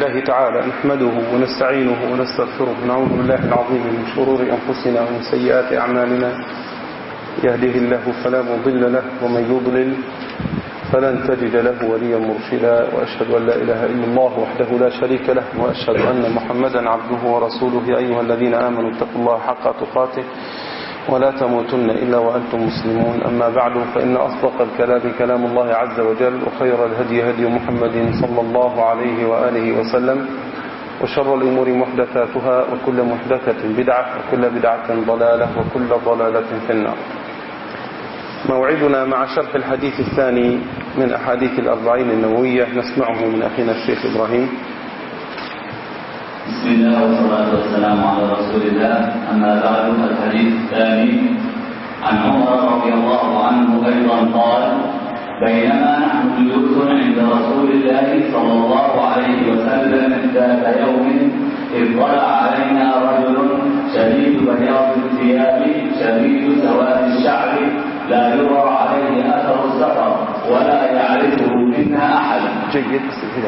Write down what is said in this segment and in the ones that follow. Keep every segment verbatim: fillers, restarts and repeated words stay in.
الله تعالى نحمده ونستعينه ونستغفره ونعوذ بالله العظيم من شرور أنفسنا ومن سيئات أعمالنا. يهده الله فلا مضل له ومن يضلل فلن تجد له وليا مرشدا، وأشهد أن لا إله إلا الله وحده لا شريك له، وأشهد أن محمدا عبده ورسوله. يا أيها الذين آمنوا اتقوا الله حق تقاته ولا تموتن إلا وأنتم مسلمون. أما بعد، فإن أصدق الكلام كلام الله عز وجل، وخير الهدي هدي محمد صلى الله عليه وآله وسلم، وشر الأمور محدثاتها، وكل محدثة بدعة، وكل بدعة ضلالة، وكل ضلالة في النار. موعدنا مع شرح الحديث الثاني من أحاديث الأربعين النووية، نسمعه من أخينا الشيخ إبراهيم. بسم الله والصلاة والسلام على رسول الله. أما بعد، الحديث الثاني عن عمر رضي الله عنه أيضا قال: بينما نحن جلوس عند رسول الله صلى الله عليه وسلم ذات يوم، اطلع علينا رجل شديد بياض الثياب شديد سواد الشعر، لا يرى عليه أثر السفر ولا يعرفه منا أحد. جيد.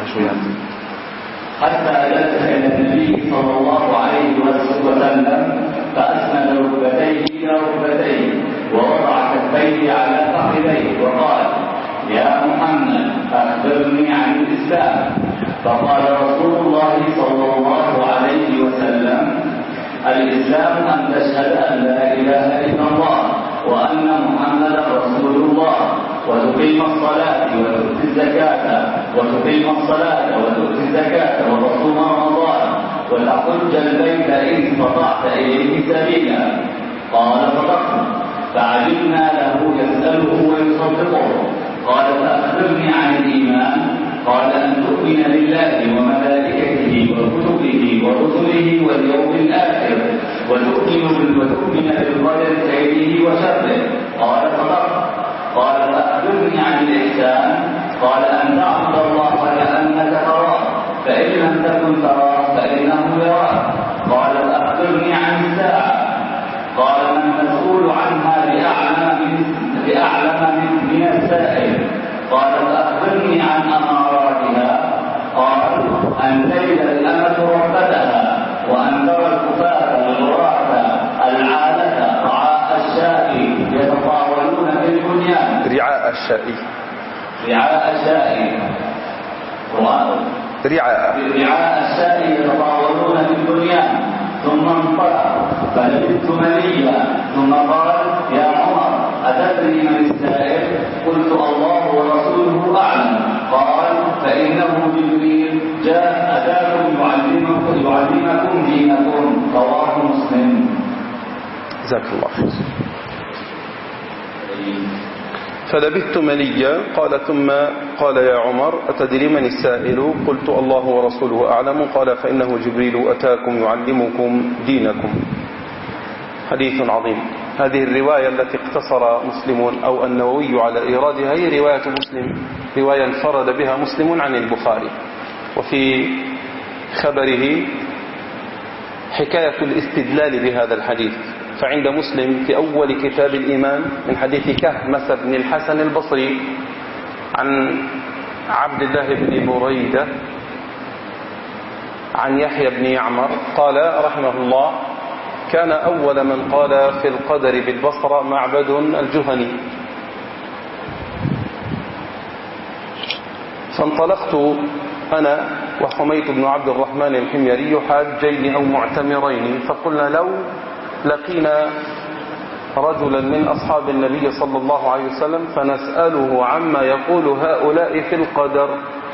حتى جلس إلى النبي صلى الله عليه وسلم فأسند ركبتيه إلى ركبتيه ووضع كفيه على فخذيه وقال: يا محمد، أخبرني عن الإسلام. فقال رسول الله صلى الله عليه وسلم: الإسلام أن تشهد أن لا إله إلا الله وأن محمدا رسول الله، وتقيم الصلاة وتؤتي الزكاة وتقيم الصلاة وتؤتي الزكاة وتصوم رمضان وتحج البيت إن استطعت إليه سبيلا. قال: صدقت. فعجبنا له يسأله ويصدقه. قال: فأخبرني عن الإيمان. قال: أن تؤمن بالله وملائكته وكتبه ورسله واليوم الآخر، وتؤمن وتؤمن بالقدر خيره وشره. قال: صدقت. قال: فأخبرني عن الإحسان. قال: أن تعبد الله كأنك تراه، فإن لم تكن تراه فإنه يراك. قال: فأخبرني عن الساعة. قال: ما المسؤول عنها بأعلم من بأعلم من, من السائل. قال: فأخبرني عن أماراتها. قال: أن تجد الأمة ربتها، وأن ترى الكفاة الغراة العالة رعاء الشاء يتطاولون في البنيان. رعاء الشاء رعاء الشاء رعاء رعاء الشاء يتطاولون في البنيان. ثم انطلق فلبثت مليا، ثم قال: يا عمر، أتدري من السائل؟ قلت: الله ورسوله أعلم. قال: فإنه جبريل جاء أتاكم يعلمكم يعلمكم دينكم. رواه مسلم. جزاك الله خير. فلبثت مليا. قال: ثم قال: يا عمر، أتدري من السائل؟ قلت: الله ورسوله أعلم. قال: فإنه جبريل أتاكم يعلمكم دينكم. حديث عظيم. هذه الرواية التي اقتصر مسلم أو النووي على إيرادها هي رواية مسلم، رواية انفرد بها مسلم عن البخاري. وفي خبره حكاية الاستدلال بهذا الحديث. فعند مسلم في أول كتاب الإيمان من حديث كهمس بن الحسن البصري عن عبد الله بن بريدة عن يحيى بن يعمر قال رحمه الله: كان أول من قال في القدر بالبصرة معبد الجهني، فانطلقت أنا وحميد بن عبد الرحمن الحميري حاجين أو معتمرين، فقلنا لو لقينا رجلا من أصحاب النبي صلى الله عليه وسلم فنسأله عما يقول هؤلاء في القدر.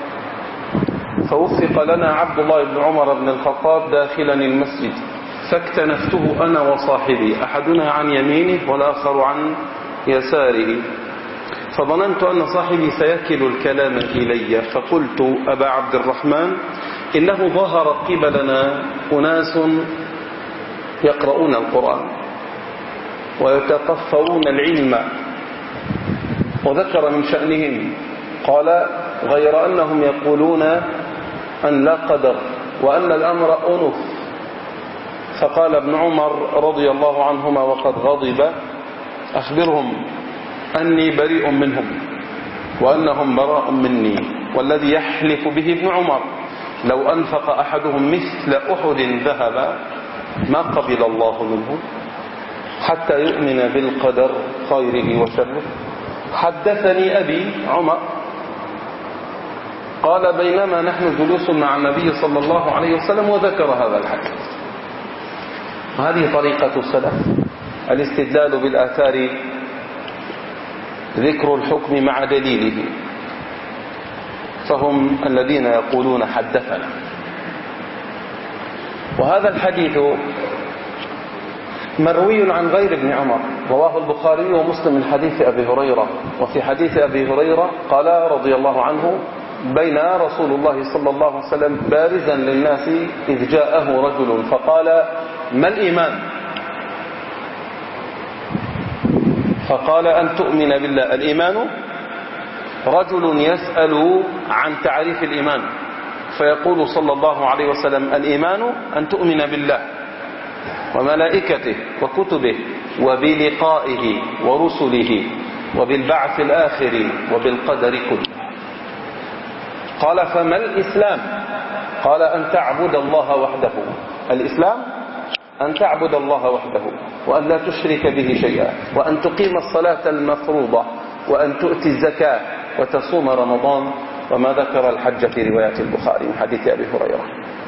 فوفق لنا عبد الله بن عمر بن الخطاب داخلا المسجد، فاكتنفته أنا وصاحبي، أحدنا عن يمينه والآخر عن يساره، فظننت أن صاحبي سيكل الكلام إلي، فقلت: أبا عبد الرحمن، إنه ظهر قبلنا أناس يقرؤون القرآن ويتقفون العلم، وذكر من شأنهم. قال: غير أنهم يقولون أن لا قدر وأن الأمر أنف. فقال ابن عمر رضي الله عنهما وقد غضب: أخبرهم أني بريء منهم وأنهم براء مني. والذي يحلف به ابن عمر لو أنفق أحدهم مثل أحد ذهب ما قبل الله منه حتى يؤمن بالقدر خيره وشره. حدثني أبي عمر قال بينما نحن جلوس مع النبي صلى الله عليه وسلم وذكر هذا الحديث. هذه طريقة السلف، الاستدلال بالآثار، ذكر الحكم مع دليله، فهم الذين يقولون حدثنا. وهذا الحديث مروي عن غير ابن عمر، رواه البخاري ومسلم من حديث أبي هريرة. وفي حديث أبي هريرة قال رضي الله عنه بين رسول الله صلى الله عليه وسلم بارزا للناس إذ جاءه رجل فقال ما الإيمان؟ فقال أن تؤمن بالله. الإيمان رجل يسأل عن تعريف الإيمان فيقول صلى الله عليه وسلم الإيمان أن تؤمن بالله وملائكته وكتبه وبلقائه ورسله وبالبعث الآخر وبالقدر كله. قال فما الإسلام؟ قال أن تعبد الله وحده. الإسلام أن تعبد الله وحده وأن لا تشرك به شيئا وأن تقيم الصلاة المفروضة وأن تؤتي الزكاة وتصوم رمضان، وما ذكر الحج في رواية البخاري من حديث أبي هريرة.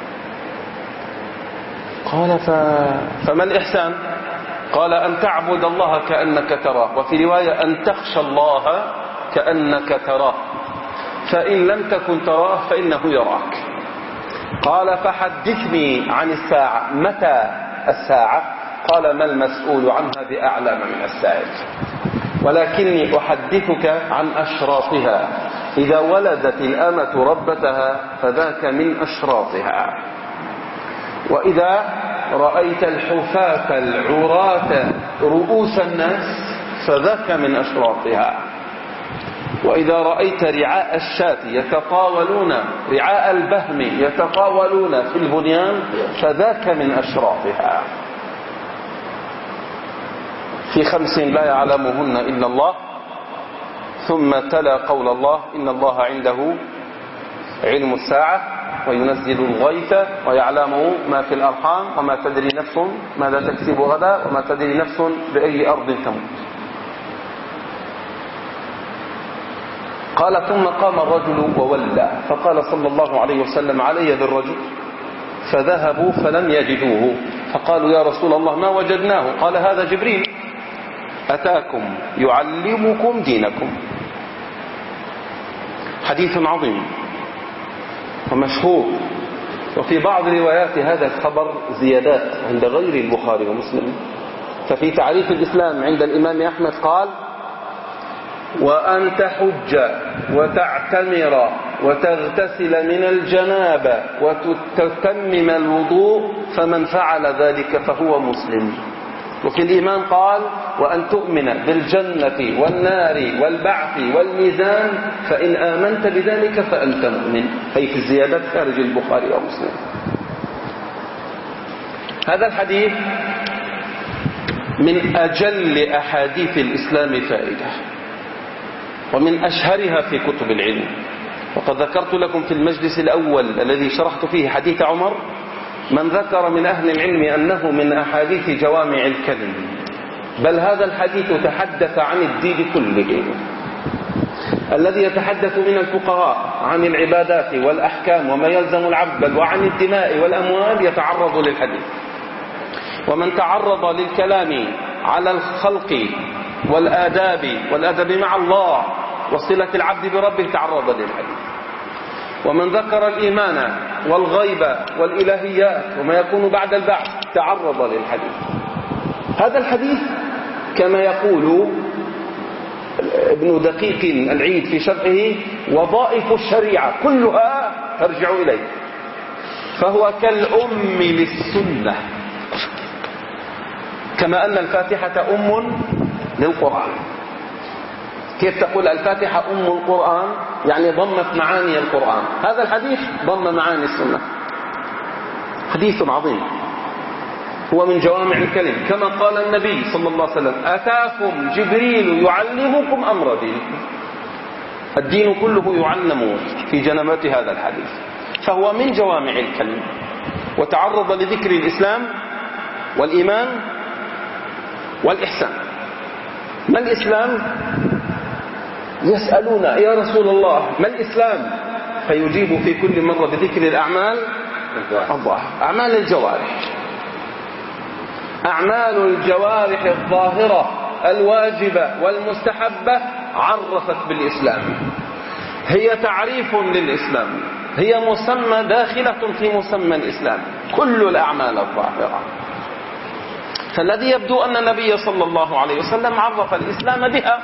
قال ف... فما الإحسان؟ قال أن تعبد الله كأنك تراه، وفي رواية أن تخشى الله كأنك تراه، فإن لم تكن تراه فإنه يراك. قال فحدثني عن الساعة، متى الساعة؟ قال ما المسؤول عنها بأعلم من السائل، ولكني أحدثك عن أشراطها. إذا ولدت الأمة ربتها فذاك من أشراطها، وإذا رأيت الحفاة العراة رؤوس الناس فذاك من أشراطها، وإذا رأيت رعاء الشاة يتطاولون، رعاء البهم يتطاولون في البنيان فذاك من أشراطها. في خمس لا يعلمهن إلا الله، ثم تلا قول الله إن الله عنده علم الساعة وينزل الغيث ويعلم ما في الأرحام وما تدري نفس ماذا تكسب غدا وما تدري نفس بأي أرض تموت. قال ثم قام الرجل وولى، فقال صلى الله عليه وسلم علي بالرجل، فذهبوا فلم يجدوه، فقالوا يا رسول الله ما وجدناه. قال هذا جبريل أتاكم يعلمكم دينكم. حديث عظيم ومشهور، وفي بعض روايات هذا الخبر زيادات عند غير البخاري ومسلم. ففي تعريف الإسلام عند الإمام أحمد قال وأن تحج وتعتمر وتغتسل من الجنابة وتتمم الوضوء فمن فعل ذلك فهو مسلم. وفي الإيمان قال وأن تؤمن بالجنة والنار والبعث والميزان فإن آمنت بذلك فأنت مؤمن. هي في الزيادات خارج البخاري ومسلم. هذا الحديث من أجل أحاديث الإسلام فائدة ومن أشهرها في كتب العلم. وقد ذكرت لكم في المجلس الأول الذي شرحت فيه حديث عمر من ذكر من أهل العلم أنه من أحاديث جوامع الكلم، بل هذا الحديث تحدث عن الدين كله. الذي يتحدث من الفقهاء عن العبادات والأحكام وما يلزم العبد بل وعن الدماء والأموال يتعرض للحديث، ومن تعرض للكلام على الخلق والآداب والأدب مع الله وصلة العبد بربه تعرض للحديث، ومن ذكر الإيمان والغيب والإلهيات وما يكون بعد البعث تعرض للحديث. هذا الحديث كما يقول ابن دقيق العيد في شرحه وظائف الشريعة كلها ترجع إليه، فهو كالأم للسنة، كما أن الفاتحة أم للقرآن. كيف تقول الفاتحة أم القرآن؟ يعني ضمت معاني القرآن. هذا الحديث ضم معاني السنة. حديث عظيم هو من جوامع الكلم، كما قال النبي صلى الله عليه وسلم أتاكم جبريل يعلمكم أمر دينكم. الدين كله يعلم في جنبات هذا الحديث. فهو من جوامع الكلم، وتعرض لذكر الإسلام والإيمان والإحسان. ما الإسلام؟ يسألون يا رسول الله ما الإسلام؟ فيجيب في كل مرة بذكر الأعمال الظاهرة، أعمال الجوارح، أعمال الجوارح الظاهرة الواجبة والمستحبة عرفت بالإسلام، هي تعريف للإسلام، هي مسمى داخلة في مسمى الإسلام، كل الأعمال الظاهرة. فالذي يبدو أن النبي صلى الله عليه وسلم عرف الإسلام بها،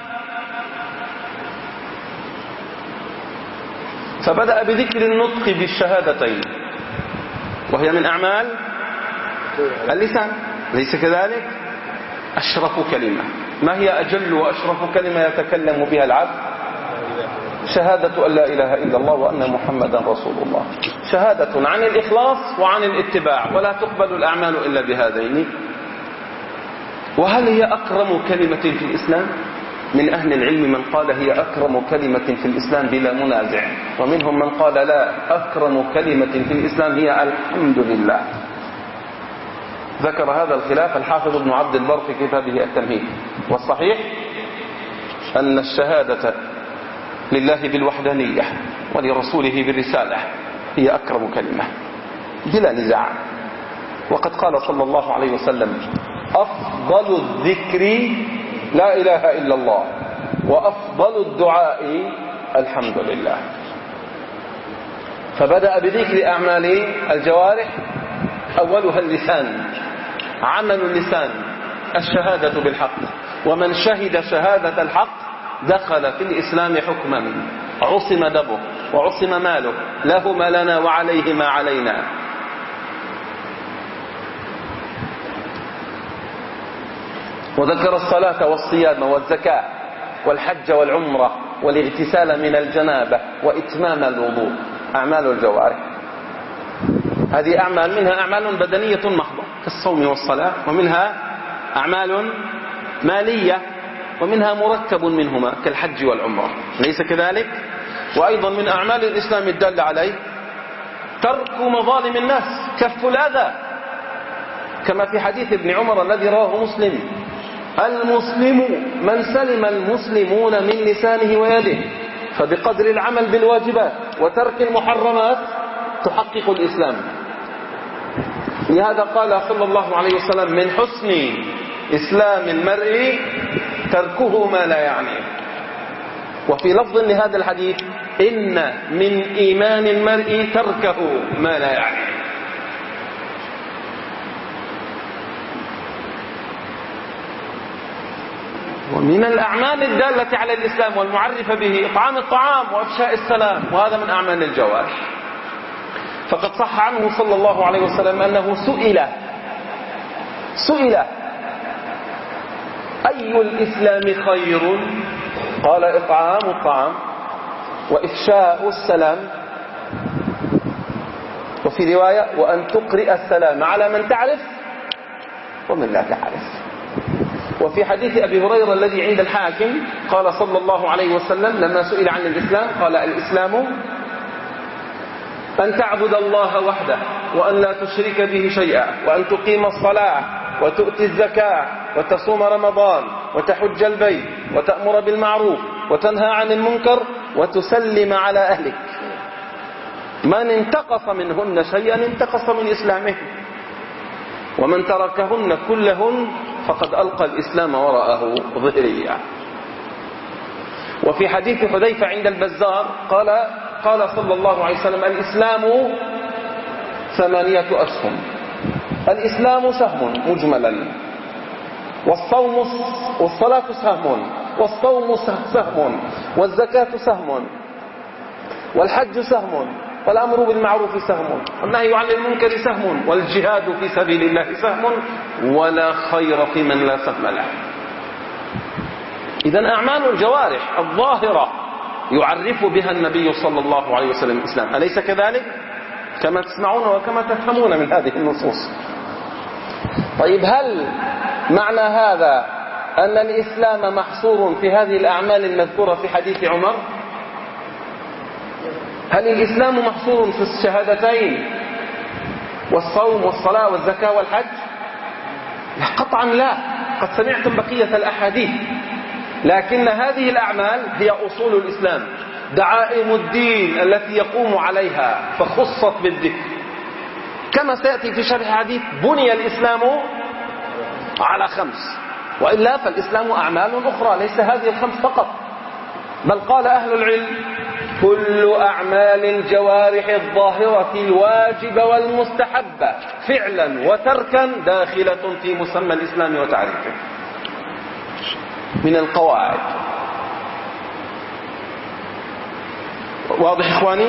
فبدأ بذكر النطق بالشهادتين وهي من أعمال اللسان، ليس كذلك؟ أشرف كلمة، ما هي أجل وأشرف كلمة يتكلم بها العبد؟ شهادة أن لا إله إلا الله وأن محمدا رسول الله، شهادة عن الإخلاص وعن الاتباع، ولا تقبل الأعمال إلا بهذين. وهل هي أكرم كلمة في الإسلام؟ من أهل العلم من قال هي أكرم كلمة في الإسلام بلا منازع، ومنهم من قال لا، أكرم كلمة في الإسلام هي الحمد لله. ذكر هذا الخلاف الحافظ ابن عبد البر في كتابه التمهيد. والصحيح أن الشهادة لله بالوحدانية ولرسوله بالرسالة هي أكرم كلمة بلا نزاع. وقد قال صلى الله عليه وسلم أفضل الذكر لا إله إلا الله، وأفضل الدعاء الحمد لله. فبدأ بذكر أعمال الجوارح، أولها اللسان، عمل اللسان الشهادة بالحق، ومن شهد شهادة الحق دخل في الإسلام حكما، عصم دمه وعصم ماله، له ما لنا وعليه ما علينا. وذكر الصلاة والصيام والزكاة والحج والعمرة والاغتسال من الجنابة وإتمام الوضوء، أعمال الجوارح. هذه أعمال، منها أعمال بدنية محضة كالصوم والصلاة، ومنها أعمال مالية، ومنها مركب منهما كالحج والعمرة، ليس كذلك؟ وأيضا من أعمال الإسلام الدال عليه ترك مظالم الناس، كف الأذى، كما في حديث ابن عمر الذي رواه مسلم: المسلم من سلم المسلمون من لسانه ويده. فبقدر العمل بالواجبات وترك المحرمات تحقق الإسلام. لهذا قال صلى الله عليه وسلم: من حسن إسلام المرء تركه ما لا يعنيه. وفي لفظ لهذا الحديث: إن من إيمان المرء تركه ما لا يعنيه. ومن الأعمال الدالة على الإسلام والمعرفة به إطعام الطعام وإفشاء السلام، وهذا من أعمال الجوارح. فقد صح عنه صلى الله عليه وسلم أنه سئل سئل أي الإسلام خير؟ قال: إطعام الطعام وإفشاء السلام، وفي رواية: وأن تقرئ السلام على من تعرف ومن لا تعرف. وفي حديث أبي هريرة الذي عند الحاكم قال صلى الله عليه وسلم لما سئل عن الإسلام قال: الإسلام أن تعبد الله وحده وأن لا تشرك به شيئا، وأن تقيم الصلاة وتؤتي الزكاة وتصوم رمضان وتحج البيت وتأمر بالمعروف وتنهى عن المنكر وتسلم على أهلك. من انتقص منهن شيئا انتقص من إسلامه، ومن تركهن كلهن فقد ألقى الإسلام وراءه ظهريا. وفي حديث حذيفة عند البزار قال قال صلى الله عليه وسلم: الإسلام ثمانية أسهم. الإسلام سهم مجملا، والصوم والصلاة سهم، والصوم سهم، والزكاة سهم، والحج سهم، والأمر بالمعروف سهم، والنهي عن المنكر سهم، والجهاد في سبيل الله سهم، ولا خير في من لا سهم له. إذن أعمال الجوارح الظاهرة يعرف بها النبي صلى الله عليه وسلم الإسلام، أليس كذلك؟ كما تسمعون وكما تفهمون من هذه النصوص. طيب، هل معنى هذا أن الإسلام محصور في هذه الأعمال المذكورة في حديث عمر؟ هل الإسلام محصور في الشهادتين والصوم والصلاة والزكاة والحج؟ قطعا لا. قد سمعتم بقية الأحاديث، لكن هذه الأعمال هي أصول الإسلام، دعائم الدين التي يقوم عليها، فخصت بالذكر، كما سيأتي في شرح حديث بني الإسلام على خمس، وإلا فالإسلام أعمال أخرى ليس هذه الخمس فقط. بل قال أهل العلم: كل أعمال الجوارح الظاهرة الواجبة والمستحبة فعلا وتركا داخلة في مسمى الإسلام وتعريفه. من القواعد. واضح إخواني؟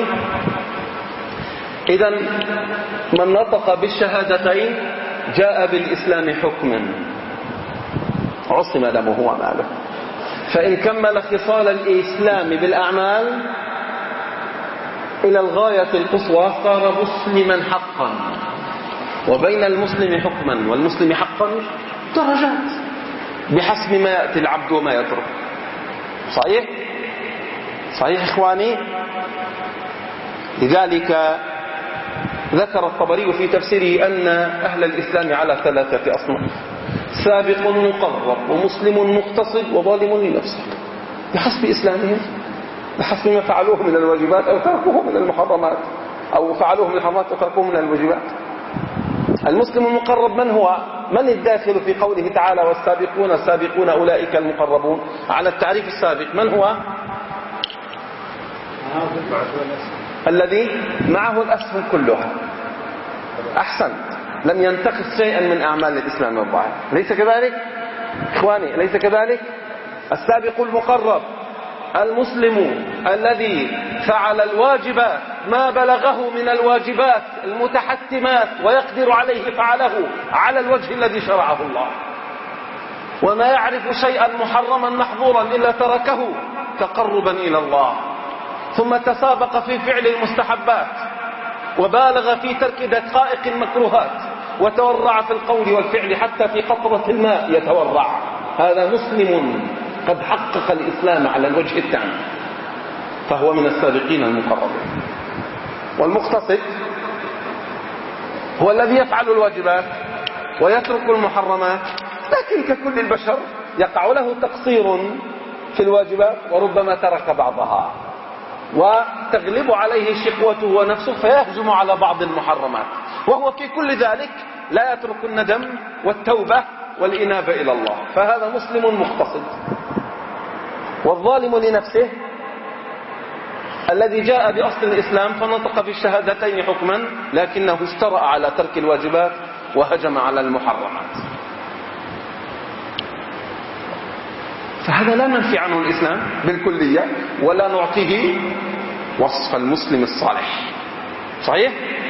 إذن من نطق بالشهادتين جاء بالإسلام حكما، عصم دمه وماله. فإن كمل خصال الإسلام بالأعمال إلى الغاية القصوى صار مسلما حقا. وبين المسلم حكما والمسلم حقا درجات بحسب ما يأتي العبد وما يترك. صحيح؟ صحيح إخواني؟ لذلك ذكر الطبري في تفسيره أن أهل الإسلام على ثلاثة أصناف: سابق مقرب، ومسلم مقتصد، وظالم لنفسه، بحسب إسلامهم، بحسب ما فعلوه من الواجبات أو تركوه من المحرمات، أو فعلوه من الحرامات وتركوه من الواجبات. المسلم المقرب من هو؟ من الداخل في قوله تعالى: والسابقون السابقون أولئك المقربون؟ على التعريف السابق من هو؟ الذي معه الأسهم كلها. أحسن، لم ينتقص شيئا من أعمال الإسلام الظاهر، ليس كذلك إخواني؟ ليس كذلك؟ السابق المقرب المسلم الذي فعل الواجبات، ما بلغه من الواجبات المتحتمات ويقدر عليه فعله على الوجه الذي شرعه الله، وما يعرف شيئا محرما محظورا إلا تركه تقربا إلى الله، ثم تسابق في فعل المستحبات وبالغ في ترك دقائق المكروهات وتورع في القول والفعل حتى في قطرة الماء يتورع. هذا مسلم قد حقق الإسلام على الوجه التام، فهو من السابقين المقربين. والمقتصد هو الذي يفعل الواجبات ويترك المحرمات، لكن ككل البشر يقع له تقصير في الواجبات وربما ترك بعضها، وتغلب عليه شقوته ونفسه فيهجم على بعض المحرمات، وهو في كل ذلك لا يترك الندم والتوبة والإنابة إلى الله، فهذا مسلم مقتصد. والظالم لنفسه الذي جاء بأصل الإسلام فنطق بالشهادتين حكما، لكنه اشترأ على ترك الواجبات وهجم على المحرمات، فهذا لا ننفي عنه الإسلام بالكلية ولا نعطيه وصف المسلم الصالح. صحيح؟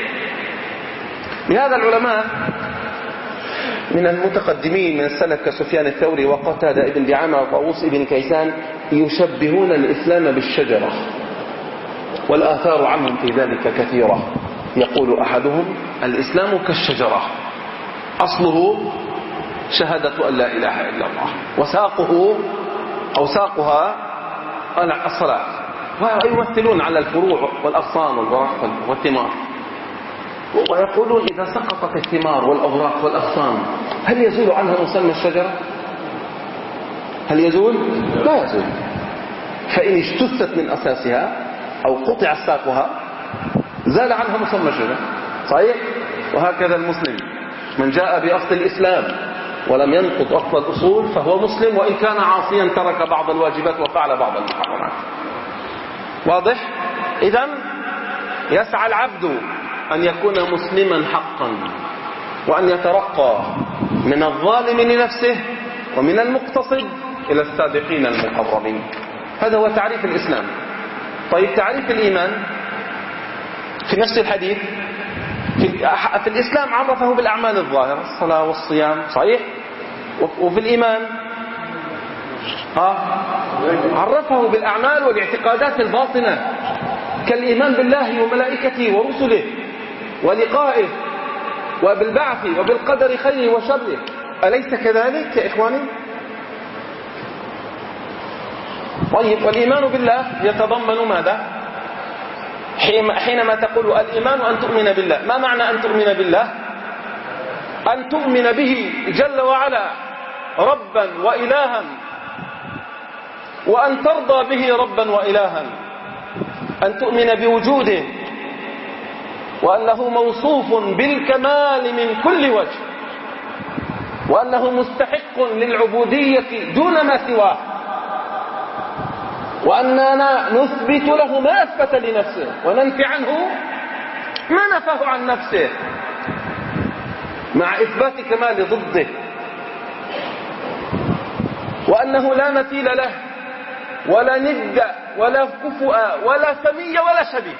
لهذا العلماء من المتقدمين من السلف كسفيان الثوري وقتادة ابن دعامة وطاووس ابن كيسان يشبهون الإسلام بالشجرة، والآثار عنهم في ذلك كثيرة. يقول أحدهم: الإسلام كالشجرة، أصله شهادة أن لا إله إلا الله، وساقه أو ساقها الصلاة. ويمثلون على الفروع والأغصان والورق والثمار، ويقولون إذا سقطت الثمار والأوراق والأغصان هل يزول عنها مسمى الشجرة؟ هل يزول؟ لا يزول. فإن اجتثت من أساسها أو قطع ساقها زال عنها مسمى الشجرة. صحيح؟ وهكذا المسلم من جاء بأصل الإسلام ولم ينقض أصل الأصول فهو مسلم، وإن كان عاصيا ترك بعض الواجبات وفعل بعض المحرمات. واضح؟ إذن يسعى العبد أن يكون مسلما حقا، وأن يترقى من الظالم لنفسه ومن المقتصد إلى السابقين المقربين. هذا هو تعريف الإسلام. طيب تعريف الإيمان في نفس الحديث في الإسلام عرفه بالأعمال الظاهرة، الصلاة والصيام. صحيح؟ وفي الإيمان ها عرفه بالأعمال والاعتقادات الباطنة كالإيمان بالله وملائكته ورسله ولقائه وبالبعث وبالقدر خيره وشره. أليس كذلك يا إخواني؟ طيب والإيمان بالله يتضمن ماذا؟ حينما تقول الإيمان أن تؤمن بالله، ما معنى أن تؤمن بالله؟ أن تؤمن به جل وعلا ربا وإلها، وأن ترضى به ربا وإلها، أن تؤمن بوجوده وأنه موصوف بالكمال من كل وجه، وأنه مستحق للعبودية دون ما سواه، وأننا نثبت له ما أثبت لنفسه وننفي عنه ما نفاه عن نفسه، مع إثبات كمال ضده، وأنه لا مثيل له ولا ند ولا كفؤ ولا سمي ولا شبيه.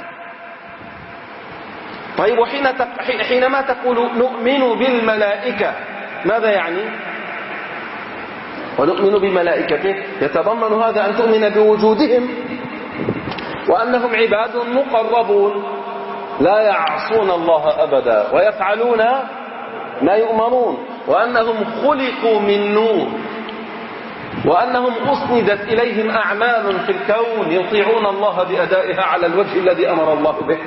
طيب، وحين حينما تقول نؤمن بالملائكة ماذا يعني؟ ونؤمن بملائكته يتضمن هذا أن تؤمن بوجودهم وأنهم عباد مقربون لا يعصون الله أبدا ويفعلون ما يؤمرون، وأنهم خلقوا من نور، وأنهم أسندت إليهم أعمال في الكون يطيعون الله بأدائها على الوجه الذي أمر الله به،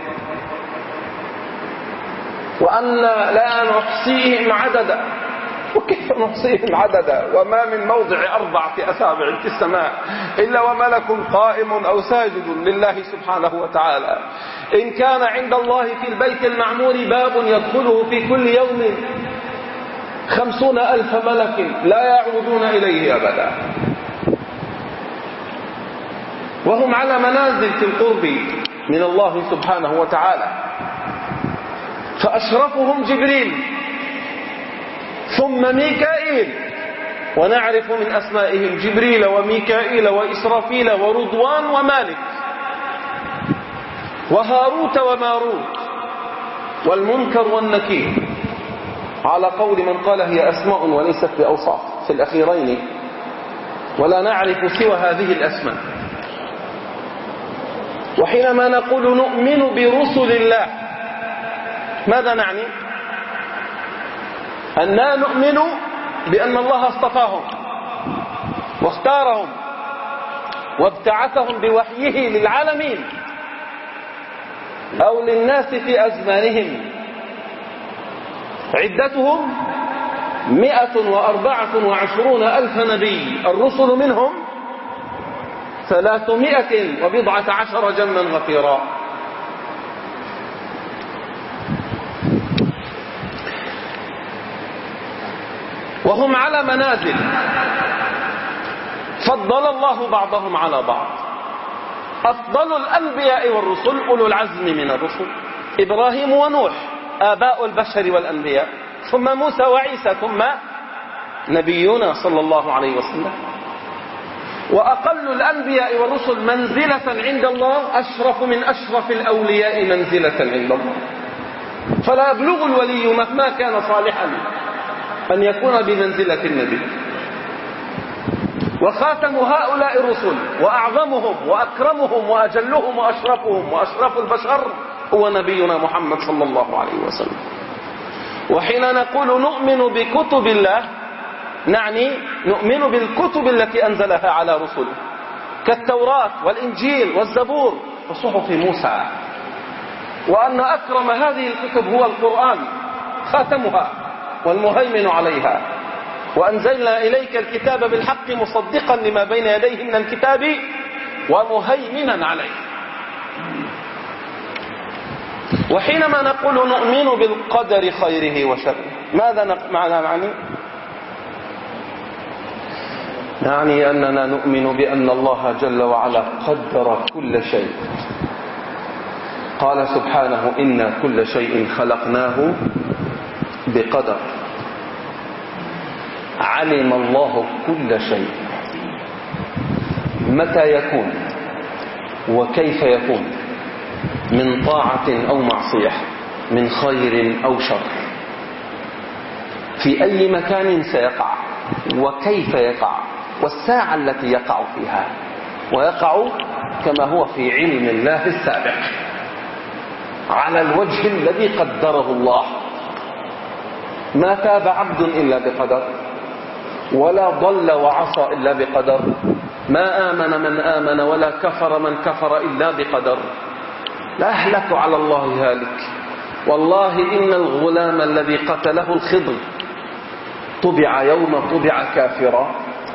وأن لا نحصيهم عددا. وكيف نحصيهم عددا وما من موضع أربعة أسابع في السماء إلا وملك قائم أو ساجد لله سبحانه وتعالى. إن كان عند الله في البيت المعمور باب يدخله في كل يوم خمسون ألف ملك لا يعودون إليه أبدا، وهم على منازل في القرب من الله سبحانه وتعالى، فأشرفهم جبريل ثم ميكائيل، ونعرف من أسمائهم جبريل وميكائيل وإسرافيل ورضوان ومالك وهاروت وماروت والمنكر والنكير، على قول من قال هي أسماء وليست بأوصاف في الأخيرين، ولا نعرف سوى هذه الأسماء. وحينما نقول نؤمن برسل الله ماذا نعني؟ أننا نؤمن بأن الله اصطفاهم واختارهم وابتعثهم بوحيه للعالمين أو للناس في أزمانهم. عدتهم مئة وأربعة وعشرون ألف نبي، الرسل منهم ثلاثمائة وبضعة عشر جما غفيرا. وهم على منازل فضل الله بعضهم على بعض. أفضل الأنبياء والرسل أولو العزم من الرسل، إبراهيم ونوح آباء البشر والأنبياء، ثم موسى وعيسى، ثم نبينا صلى الله عليه وسلم. وأقل الأنبياء والرسل منزلة عند الله أشرف من أشرف الأولياء منزلة عند الله، فلا يبلغ الولي مهما كان صالحا أن يكون بمنزلة النبي. وخاتم هؤلاء الرسل وأعظمهم وأكرمهم وأجلهم وأشرفهم وأشرف البشر هو نبينا محمد صلى الله عليه وسلم. وحين نقول نؤمن بكتب الله نعني نؤمن بالكتب التي أنزلها على رسله كالتوراة والإنجيل والزبور وصحف موسى، وأن أكرم هذه الكتب هو القرآن خاتمها والمهيمن عليها. وأنزلنا إليك الكتاب بالحق مصدقا لما بين يديه من الكتاب ومهيمنا عليه. وحينما نقول نؤمن بالقدر خيره وشره ماذا معنى معني؟ يعني أننا نؤمن بأن الله جل وعلا قدر كل شيء. قال سبحانه إنا كل شيء خلقناه بقدر. علم الله كل شيء متى يكون وكيف يكون، من طاعة أو معصية، من خير أو شر، في أي مكان سيقع وكيف يقع، والساعة التي يقع فيها، ويقع كما هو في علم الله السابق على الوجه الذي قدره الله. ما تاب عبد إلا بقدر، ولا ضل وعصى إلا بقدر، ما آمن من آمن ولا كفر من كفر إلا بقدر. لأهلك على الله هالك. والله إن الغلام الذي قتله الخضر طبع يوم طبع كافرا.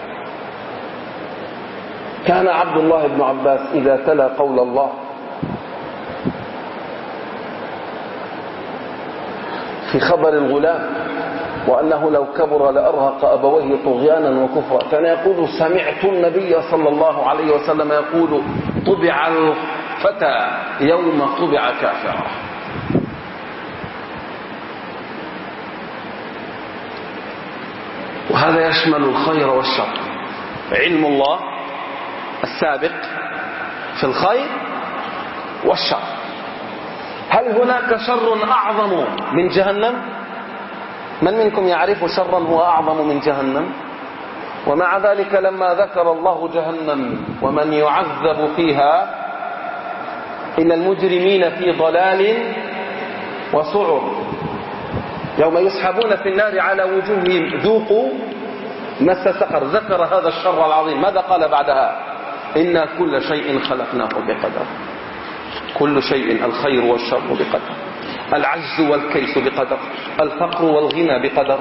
كان عبد الله بن عباس إذا تلا قول الله في خبر الغلام وأنه لو كبر لأرهق أبويه طغيانا وكفرا، كان يقول سمعت النبي صلى الله عليه وسلم يقول طبع الفتى يوم طبع كافرا. وهذا يشمل الخير والشر. علم الله السابق في الخير والشر. هل هناك شر أعظم من جهنم؟ من منكم يعرف شرا هو أعظم من جهنم؟ ومع ذلك لما ذكر الله جهنم ومن يعذب فيها إن المجرمين في ضلال وسعر يوم يسحبون في النار على وجوههم ذوقوا مس سقر، ذكر هذا الشر العظيم. ماذا قال بعدها؟ إنا كل شيء خلقناه بقدر. كل شيء، الخير والشر بقدر، العجز والكيس بقدر، الفقر والغنى بقدر.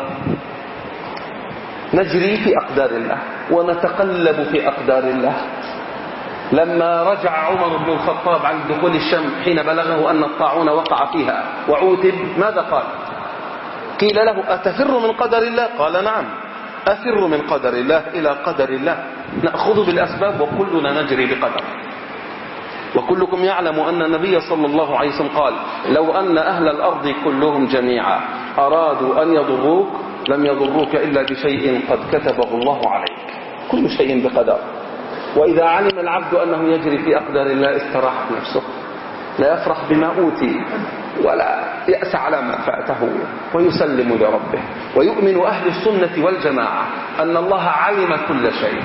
نجري في أقدار الله ونتقلب في أقدار الله. لما رجع عمر بن الخطاب عن دخول الشام حين بلغه أن الطاعون وقع فيها وعوتب، ماذا قال؟ قيل له أتفر من قدر الله؟ قال نعم أفر من قدر الله إلى قدر الله، نأخذ بالأسباب وكلنا نجري بقدر. وكلكم يعلم أن النبي صلى الله عليه وسلم قال لو أن أهل الأرض كلهم جميعا أرادوا أن يضروك لم يضروك إلا بشيء قد كتبه الله عليك. كل شيء بقدر. وإذا علم العبد أنه يجري في أقدار الله استراحت نفسه، لا يفرح بما أوتي ولا يأس على ما فاته ويسلم لربه. ويؤمن أهل السنة والجماعة أن الله علم كل شيء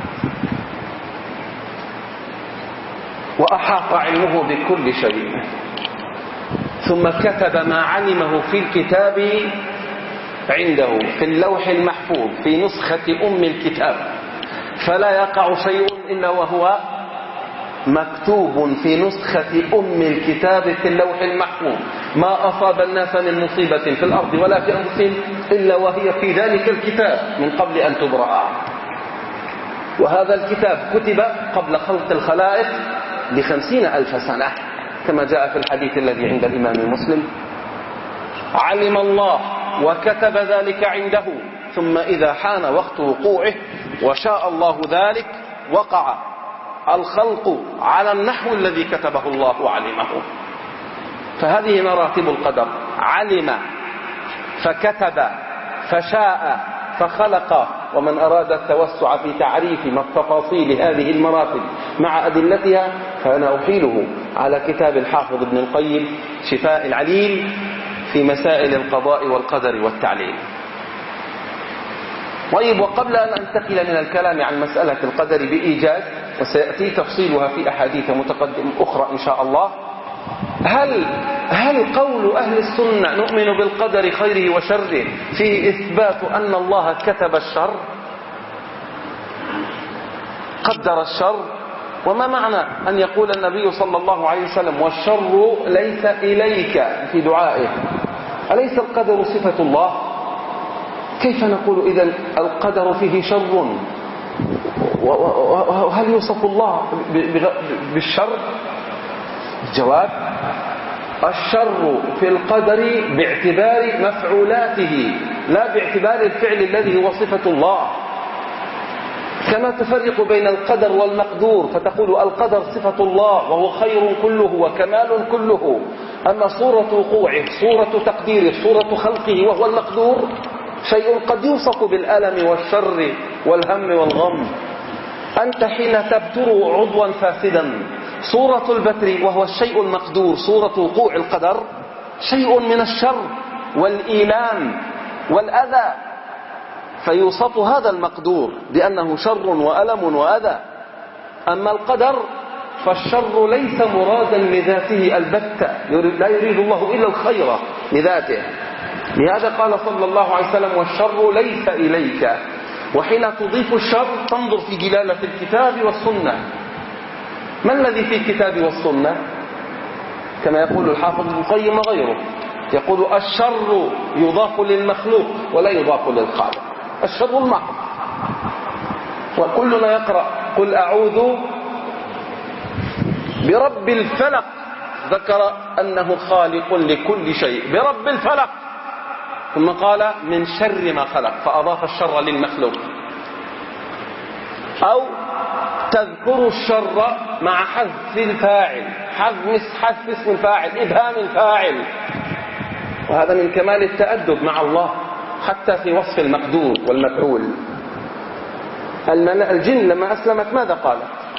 وأحاط علمه بكل شيء، ثم كتب ما علمه في الكتاب عنده في اللوح المحفوظ في نسخة أم الكتاب، فلا يقع شيء إلا وهو مكتوب في نسخة أم الكتاب في اللوح المحفوظ. ما أصاب الناس من مصيبة في الأرض ولا في أنفسهم إلا وهي في ذلك الكتاب من قبل أن تبرأ. وهذا الكتاب كتب قبل خلق الخلائق بخمسين ألف سنة كما جاء في الحديث الذي عند الإمام مسلم. علم الله وكتب ذلك عنده، ثم إذا حان وقت وقوعه وشاء الله ذلك وقع الخلق على النحو الذي كتبه الله وعلمه. فهذه مراتب القدر: علم فكتب فشاء فخلق. ومن أراد التوسع في تعريف تفاصيل هذه المراتب مع أدلتها فأنا أحيله على كتاب الحافظ ابن القيم شفاء العليل في مسائل القضاء والقدر والتعليل. طيب، وقبل أن أنتقل من الكلام عن مسألة القدر بإيجاز، وسيأتي تفصيلها في أحاديث متقدمة أخرى إن شاء الله، هل هل قول أهل السنة نؤمن بالقدر خيره وشره فيه إثبات أن الله كتب الشر، قدر الشر؟ وما معنى أن يقول النبي صلى الله عليه وسلم والشر ليس إليك في دعائه؟ أليس القدر صفة الله؟ كيف نقول إذن القدر فيه شر؟ وهل يوصف الله بالشر؟ الجواب: الشر في القدر باعتبار مفعولاته لا باعتبار الفعل الذي هو صفة الله. كما تفرق بين القدر والمقدور فتقول القدر صفة الله وهو خير كله وكمال كله، أما صورة وقوعه، صورة تقديره، صورة خلقه وهو المقدور شيء قد يوصف بالألم والشر والهم والغم. أنت حين تبتر عضوا فاسدا، صورة البتر وهو الشيء المقدور، صورة وقوع القدر شيء من الشر والإيلام والأذى، فيوصف هذا المقدور بأنه شر وألم وأذى. أما القدر فالشر ليس مرادا لذاته البتة، لا يريد الله إلا الخير لذاته. لهذا قال صلى الله عليه وسلم والشر ليس إليك. وحين تضيف الشر تنظر في دلالة الكتاب والسنة. ما الذي في الكتاب والسنة؟ كما يقول الحافظ ابن القيم وغيره، يقول الشر يضاف للمخلوق ولا يضاف للخالق، الشر المحض. وكلنا يقرأ قل أعوذ برب الفلق، ذكر أنه خالق لكل شيء، برب الفلق، ثم قال من شر ما خلق، فأضاف الشر للمخلوق. أو تذكر الشر مع حذف الفاعل، حذف اسم الفاعل، إبهام الفاعل، وهذا من كمال التأدب مع الله حتى في وصف المقدور والمفعول. الجن لما أسلمت ماذا قالت؟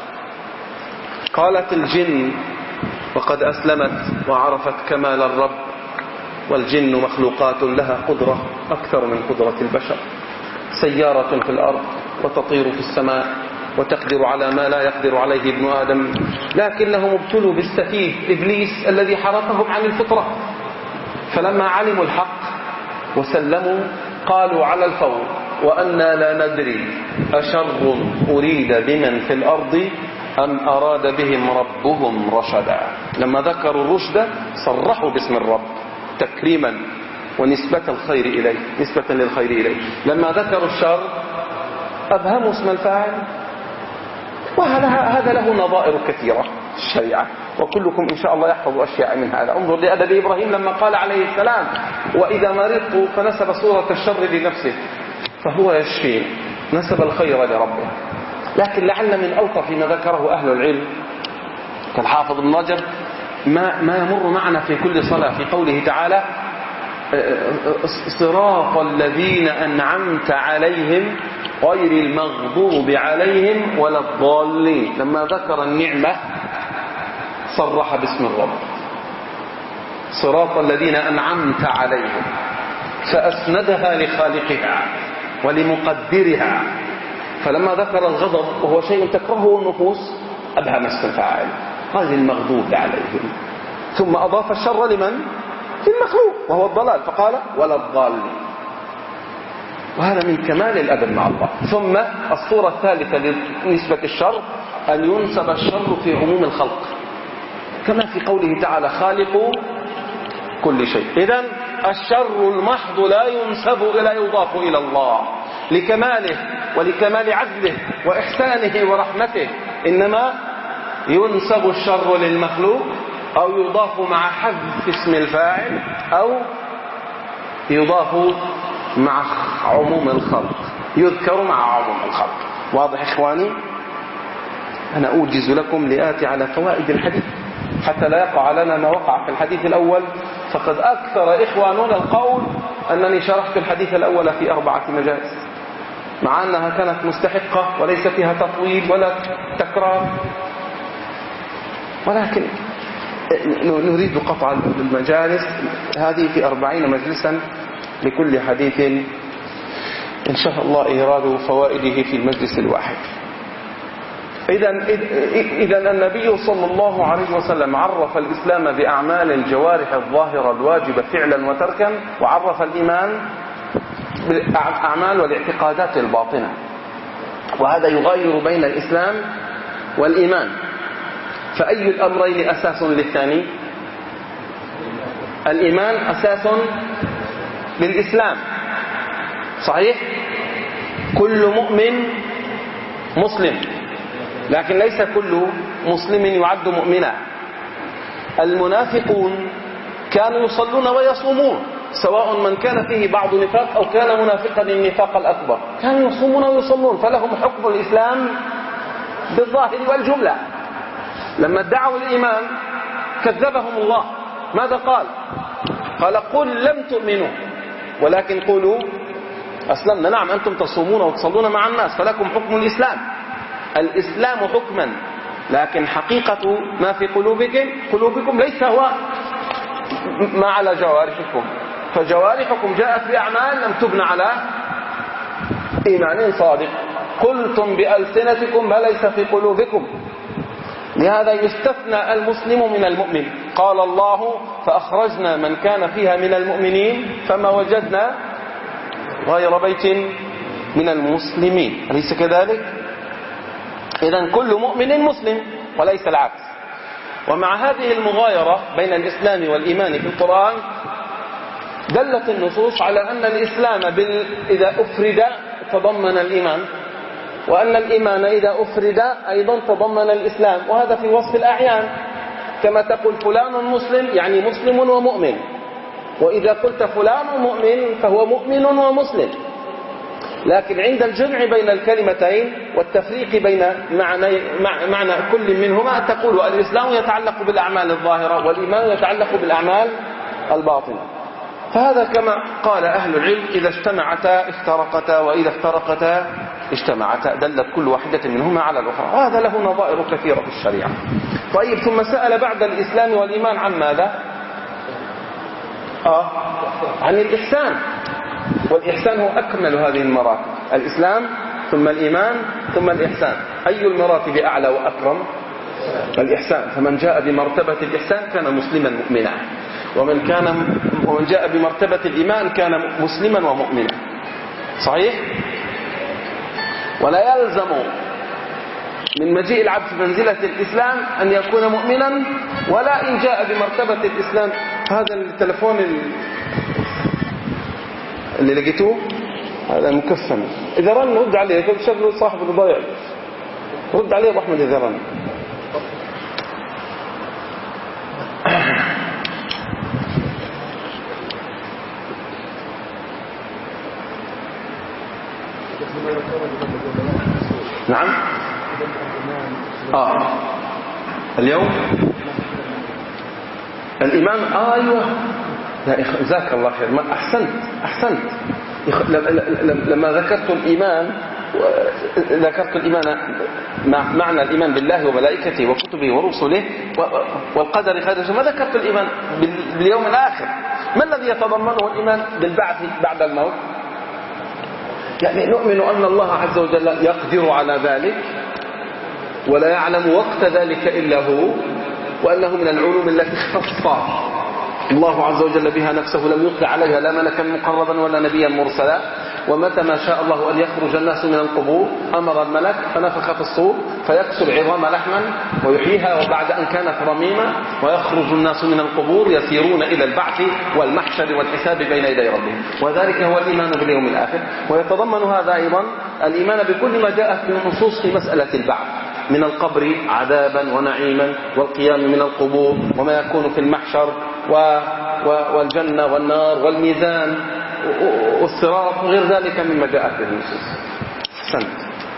قالت الجن وقد أسلمت وعرفت كمال الرب، والجن مخلوقات لها قدرة أكثر من قدرة البشر، سيارة في الأرض وتطير في السماء وتقدر على ما لا يقدر عليه ابن آدم، لكنهم ابتلوا بالسفيه إبليس الذي حرفهم عن الفطرة. فلما علموا الحق وسلموا قالوا على الفور وأنا لا ندري أشر أريد بمن في الأرض أم أراد بهم ربهم رشدا. لما ذكروا الرشد صرحوا باسم الرب تكريما ونسبة الخير إليه، نسبة للخير إليه. لما ذكروا الشر أبهموا اسم الفاعل. وهذا هذا له نظائر كثيرة في الشريعة، وكلكم إن شاء الله يحفظ أشياء من هذا. انظر لأدب إبراهيم لما قال عليه السلام وإذا مرضت، فنسب صورة الشر لنفسه فهو يشفين، نسب الخير لربه. لكن لعل من ألطف ما ذكره أهل العلم كالحافظ ابن رجب ما, ما يمر معنا في كل صلاة في قوله تعالى صراط الذين أنعمت عليهم غير المغضوب عليهم ولا الضالين. لما ذكر النعمة صرح باسم الرب، صراط الذين أنعمت عليهم، فأسندها لخالقها ولمقدرها. فلما ذكر الغضب وهو شيء تكرهه النفوس أبهم اسم الفاعل غير المغضوب عليهم، ثم أضاف الشر لمن؟ للمخلوق وهو الضلال، فقال ولا الضالين. وهذا من كمال الأدب مع الله. ثم الصورة الثالثة لنسبة الشر أن ينسب الشر في عموم الخلق، كما في قوله تعالى خالق كل شيء. إذن الشر المحض لا ينسب ولا يضاف إلى الله لكماله ولكمال عدله وإحسانه ورحمته، إنما ينسب الشر للمخلوق أو يضاف مع حذف اسم الفاعل أو يضاف مع عموم الخلق، يذكر مع عموم الخلق. واضح إخواني؟ أنا أوجز لكم لآتي على فوائد الحديث حتى لا يقع لنا ما وقع في الحديث الأول. فقد أكثر إخواننا القول أنني شرحت الحديث الأول في أربعة مجالس، مع أنها كانت مستحقة وليس فيها تطويل ولا تكرار، ولكن نريد قطع المجالس هذه في أربعين مجلسا لكل حديث إن شاء الله إيراد فوائده في المجلس الواحد. إذن النبي صلى الله عليه وسلم عرف الإسلام بأعمال الجوارح الظاهرة الواجبة فعلا وتركا، وعرف الإيمان بالأعمال والاعتقادات الباطنة، وهذا يغاير بين الإسلام والإيمان. فأي الأمرين أساس للثاني؟ الإيمان أساس للإسلام، صحيح؟ كل مؤمن مسلم، لكن ليس كل مسلم يعد مؤمنا. المنافقون كانوا يصلون ويصومون، سواء من كان فيه بعض نفاق أو كان منافقا النفاق الأكبر، كانوا يصومون ويصلون، فلهم حكم الإسلام بالظاهر والجملة. لما ادعوا الإيمان كذبهم الله. ماذا قال؟ قال قل لم تؤمنوا ولكن قولوا أسلمنا. نعم أنتم تصومون وتصلون مع الناس فلكم حكم الإسلام، الإسلام حكما، لكن حقيقة ما في قلوبكم قلوبكم ليس هو ما على جوارحكم. فجوارحكم جاءت بأعمال لم تبنى على إيمان صادق. قلتم بألسنتكم ما ليس في قلوبكم. لهذا يستثنى المسلم من المؤمن. قال الله فأخرجنا من كان فيها من المؤمنين فما وجدنا غير بيت من المسلمين، أليس كذلك؟ إذن كل مؤمن مسلم وليس العكس. ومع هذه المغايرة بين الإسلام والإيمان في القرآن دلت النصوص على أن الإسلام بال... إذا أفرد تضمن الإيمان، وأن الإيمان إذا أفرد أيضا تضمن الإسلام، وهذا في وصف الأعيان، كما تقول فلان مسلم يعني مسلم ومؤمن، وإذا قلت فلان مؤمن فهو مؤمن ومسلم. لكن عند الجمع بين الكلمتين والتفريق بين معنى, معنى كل منهما تقول الإسلام يتعلق بالأعمال الظاهرة والإيمان يتعلق بالأعمال الباطنة. فهذا كما قال أهل العلم إذا اجتمعتا افترقتا وإذا افترقتا اجتمعتا، دلت كل واحدة منهما على الأخرى، وهذا له نظائر كثيرة في الشريعة. طيب، ثم سأل بعد الإسلام والإيمان عن ماذا؟ آه عن الإحسان، والإحسان هو أكمل هذه المراتب، الإسلام ثم الإيمان ثم الإحسان. أي المراتب أعلى وأكرم؟ الإحسان. فمن جاء بمرتبة الإحسان كان مسلما مؤمنا، ومن كان ومن جاء بمرتبة الإيمان كان مسلما ومؤمنا. صحيح؟ ولا يلزم من مجيء العبد في منزلة الإسلام أن يكون مؤمنا، ولا إن جاء بمرتبة الإسلام. هذا التلفون اللي لقيتوه هذا مكفن، إذا رن رد عليه، كنت شغله صاحب الضيع، رد عليه أبو أحمد إذا رن. نعم. آه اليوم الإمام آه أيوة جزاك الله خير، ما أحسنت أحسنت لما ذكرت الإيمان ذكرت الإيمان معنى الإيمان بالله وملائكته وكتبه ورسله والقدر خيره، ما ذكرت الإيمان باليوم الآخر. ما الذي يتضمنه الإيمان بالبعث بعد الموت؟ يعني نؤمن أن الله عز وجل يقدر على ذلك ولا يعلم وقت ذلك إلا هو، وأنه من العلوم التي اختص الله عز وجل بها نفسه، لم يطلع عليها لا ملكا مقربا ولا نبيا مرسلا. ومتى ما شاء الله أن يخرج الناس من القبور أمر الملك فنفخ في الصور فيكسر العظام لحما ويحييها، وبعد أن كانت رميمة ويخرج الناس من القبور يسيرون إلى البعث والمحشر والحساب بين يدي ربهم، وذلك هو الإيمان باليوم الآخر. ويتضمن هذا أيضا الإيمان بكل ما جاء في النصوص في مسألة البعث، من القبر عذابا ونعيما، والقيام من القبور، وما يكون في المحشر، والجنة والنار والميزان والصراط وغير ذلك مما جاء في النصوص. أحسنت.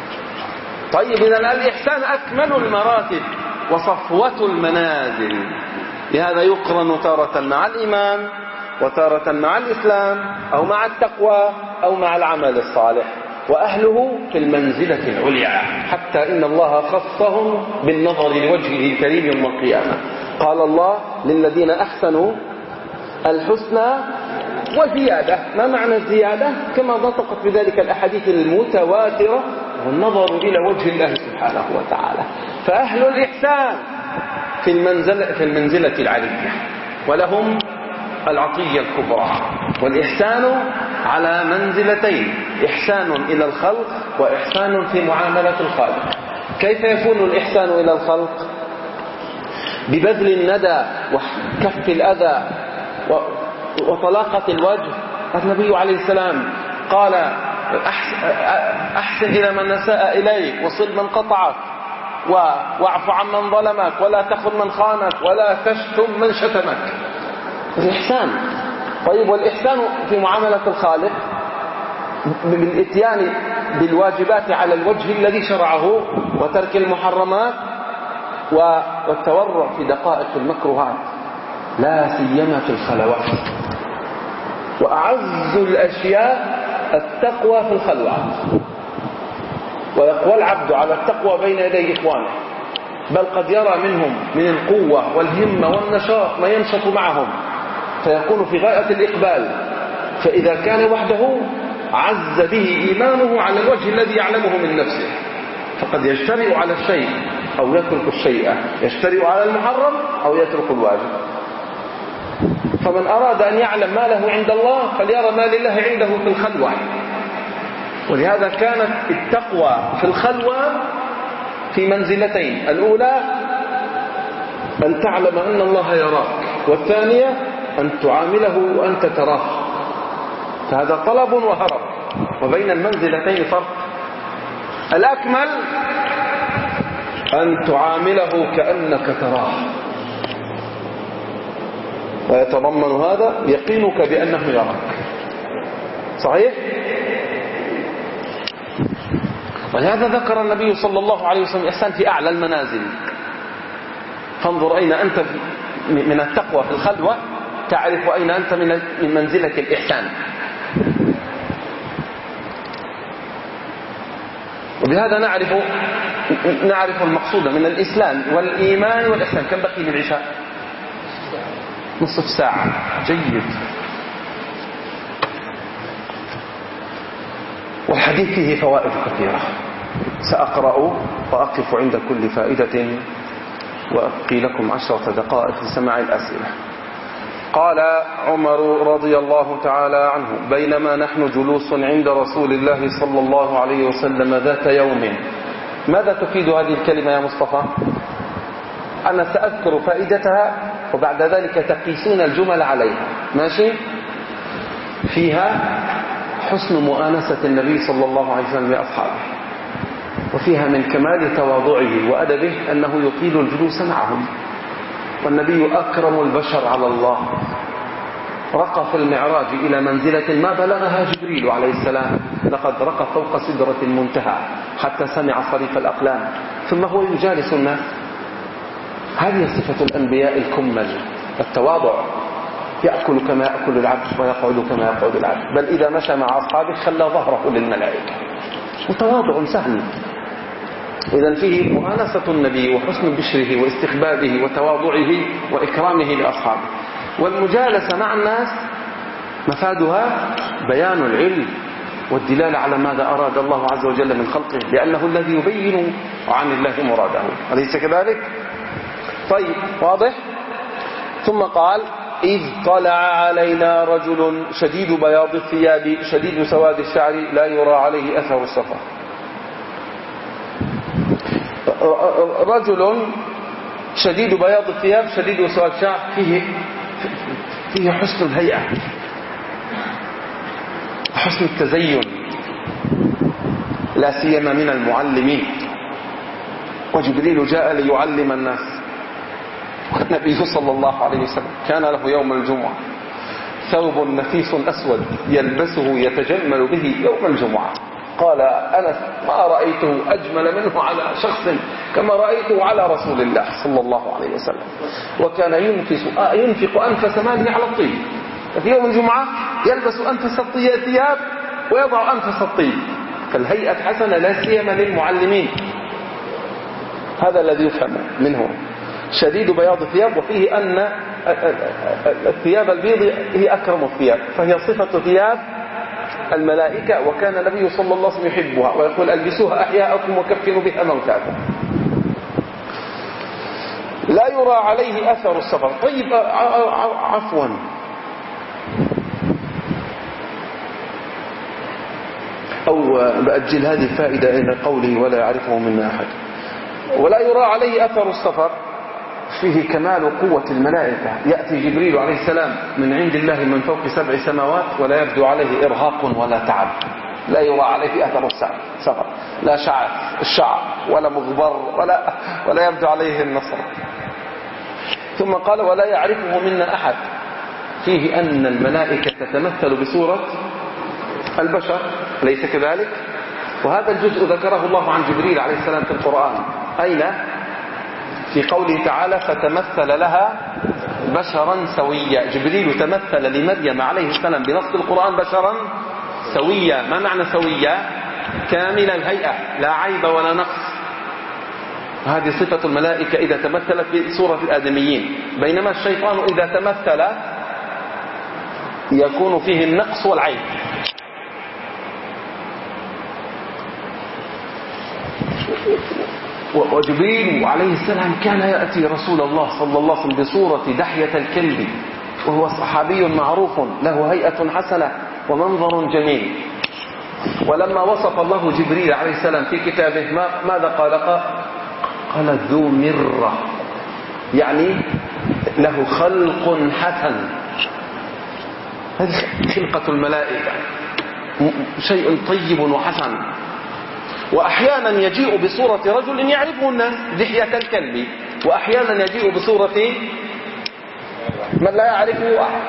طيب، إذن الإحسان أكمل المراتب وصفوة المنازل، لهذا يقرن تارة مع الإيمان وتارة مع الإسلام أو مع التقوى أو مع العمل الصالح، وأهله في المنزلة العليا، حتى إن الله خصهم بالنظر لوجهه الكريم يوم القيامة. قال الله للذين أحسنوا الحسنى وزيادة. ما معنى الزيادة؟ كما نطقت بذلك الأحاديث المتواترة، والنظر إلى وجه الله سبحانه وتعالى. فأهل الإحسان في المنزلة, في المنزلة العليا، ولهم العطية الكبرى. والإحسان على منزلتين، إحسان إلى الخلق وإحسان في معاملة الخالق. كيف يكون الإحسان إلى الخلق؟ ببذل الندى وكف الأذى وطلاقة الوجه. النبي عليه السلام قال أحسن إلى من أساء إليك وصل من قطعك واعف عن من ظلمك ولا تخن من خانك ولا تشتم من شتمك. الإحسان. طيب، والإحسان في معاملة الخالق بالإتيان بالواجبات على الوجه الذي شرعه وترك المحرمات والتورع في دقائق المكروهات، لا سيما في الخلوات. وأعز الأشياء التقوى في الخلوات، ويقوى العبد على التقوى بين يدي إخوانه، بل قد يرى منهم من القوة والهمة والنشاط ما ينشط معهم، فيكون في غاية الإقبال. فإذا كان وحده عز به إيمانه على الوجه الذي يعلمه من نفسه، فقد يجترئ على الشيء أو يترك الشيء، يجترئ على المحرم أو يترك الواجب. فمن أراد أن يعلم ما له عند الله فليرى ما لله عنده في الخلوة. ولهذا كانت التقوى في الخلوة في منزلتين: الأولى أن تعلم أن الله يراك، والثانية أن تعامله وأنت تراه. فهذا طلب وهرب، وبين المنزلتين فرق. الأكمل أن تعامله كأنك تراه، ويتضمن هذا يقينك بأنه يراك. صحيح؟ ولهذا ذكر النبي صلى الله عليه وسلم الإحسان في أعلى المنازل. فانظر أين أنت من التقوى في الخلوة، تعرف أين أنت من منزلة الإحسان. وبهذا نعرف نعرف المقصود من الإسلام والإيمان والإحسان. كم بقي للعشاء؟ نصف ساعة. جيد. والحديث فيه فوائد كثيرة، سأقرأ وأقف عند كل فائدة وأبقي لكم عشرة دقائق لسماع الأسئلة. قال عمر رضي الله تعالى عنه: بينما نحن جلوس عند رسول الله صلى الله عليه وسلم ذات يوم. ماذا تفيد هذه الكلمة يا مصطفى؟ أنا سأذكر فائدتها وبعد ذلك تقيسون الجمل عليها. ماشي؟ فيها حسن مؤانسة النبي صلى الله عليه وسلم لأصحابه، وفيها من كمال تواضعه وأدبه أنه يطيل الجلوس معهم. والنبي أكرم البشر على الله، رقى في المعراج إلى منزلة ما بلغها جبريل عليه السلام. لقد رقى فوق سدرة المنتهى حتى سمع صريف الأقلام، ثم هو يجالس الناس. هذه صفة الأنبياء الكمل، التواضع. يأكل كما يأكل العبد ويقعد كما يقعد العبد، بل إذا مشى مع أصحابه خلى ظهره للملائكة. وتواضع سهل. إذن فيه مؤانسة النبي وحسن بشره واستخبابه وتواضعه وإكرامه لأصحابه. والمجالسة مع الناس مفادها بيان العلم والدلالة على ماذا أراد الله عز وجل من خلقه، لأنه الذي يبين عن الله مراده. أليس كذلك؟ طيب، واضح؟ ثم قال: إذ طلع علينا رجل شديد بياض الثياب شديد سواد الشعر لا يرى عليه أثر السفر. رجل شديد بياض الثياب شديد سواد الشعر، فيه فيه حسن الهيئة، حسن التزين، لا سيما من المعلمين. وجبريل جاء ليعلم الناس. والنبي صلى الله عليه وسلم كان له يوم الجمعة ثوب نفيس أسود يلبسه يتجمل به يوم الجمعة. قال أنس: ما رأيته أجمل منه على شخص كما رأيته على رسول الله صلى الله عليه وسلم. وكان ينفق, ينفق أنفس ماله على الطيب. في يوم الجمعة يلبس أنفس الثياب ويضع أنفس الطيب. فالهيئة حسنة لا سيما للمعلمين. هذا الذي يفهم منه. شديد بياض الثياب، وفيه أن الثياب البيض هي أكرم الثياب، فهي صفة ثياب الملائكة. وكان النبي صلى الله عليه وسلم يحبها ويقول: ألبسوها أحياءكم وكفنوا بها موتاكم. لا يرى عليه أثر السفر. طيب، عفوا، أو بأجل هذه الفائدة إلى قوله: ولا يعرفه منا أحد. ولا يرى عليه أثر السفر فيه كمال قوة الملائكة. يأتي جبريل عليه السلام من عند الله من فوق سبع سماوات ولا يبدو عليه إرهاق ولا تعب. لا يرى عليه أثر السفر، لا شعر الشعر ولا مغبر ولا, ولا يبدو عليه النصر. ثم قال: ولا يعرفه منا أحد. فيه أن الملائكة تتمثل بصورة البشر، ليس كذلك؟ وهذا الجزء ذكره الله عن جبريل عليه السلام في القرآن. أين؟ في قوله تعالى: فتمثل لها بشرا سويا. جبريل تمثل لمريم عليه السلام بنص القرآن بشرا سويا. ما معنى سويا؟ كامل الهيئة، لا عيب ولا نقص. هذه صفة الملائكة إذا تمثلت بصورة الآدميين، بينما الشيطان إذا تمثل يكون فيه النقص والعيب. وجبريل عليه السلام كان يأتي رسول الله صلى الله عليه وسلم بصورة دحية الكلب، وهو صحابي معروف له هيئة حسنة ومنظر جميل. ولما وصف الله جبريل عليه السلام في كتابه ماذا قال؟ قال ذو مرة. يعني له خلق حسن. هذه خلقة الملائكة، شيء طيب وحسن. وأحيانا يجيء بصورة رجل يعرفه الناس، دحية الكلب، وأحيانا يجيء بصورة من لا يعرفه أحد.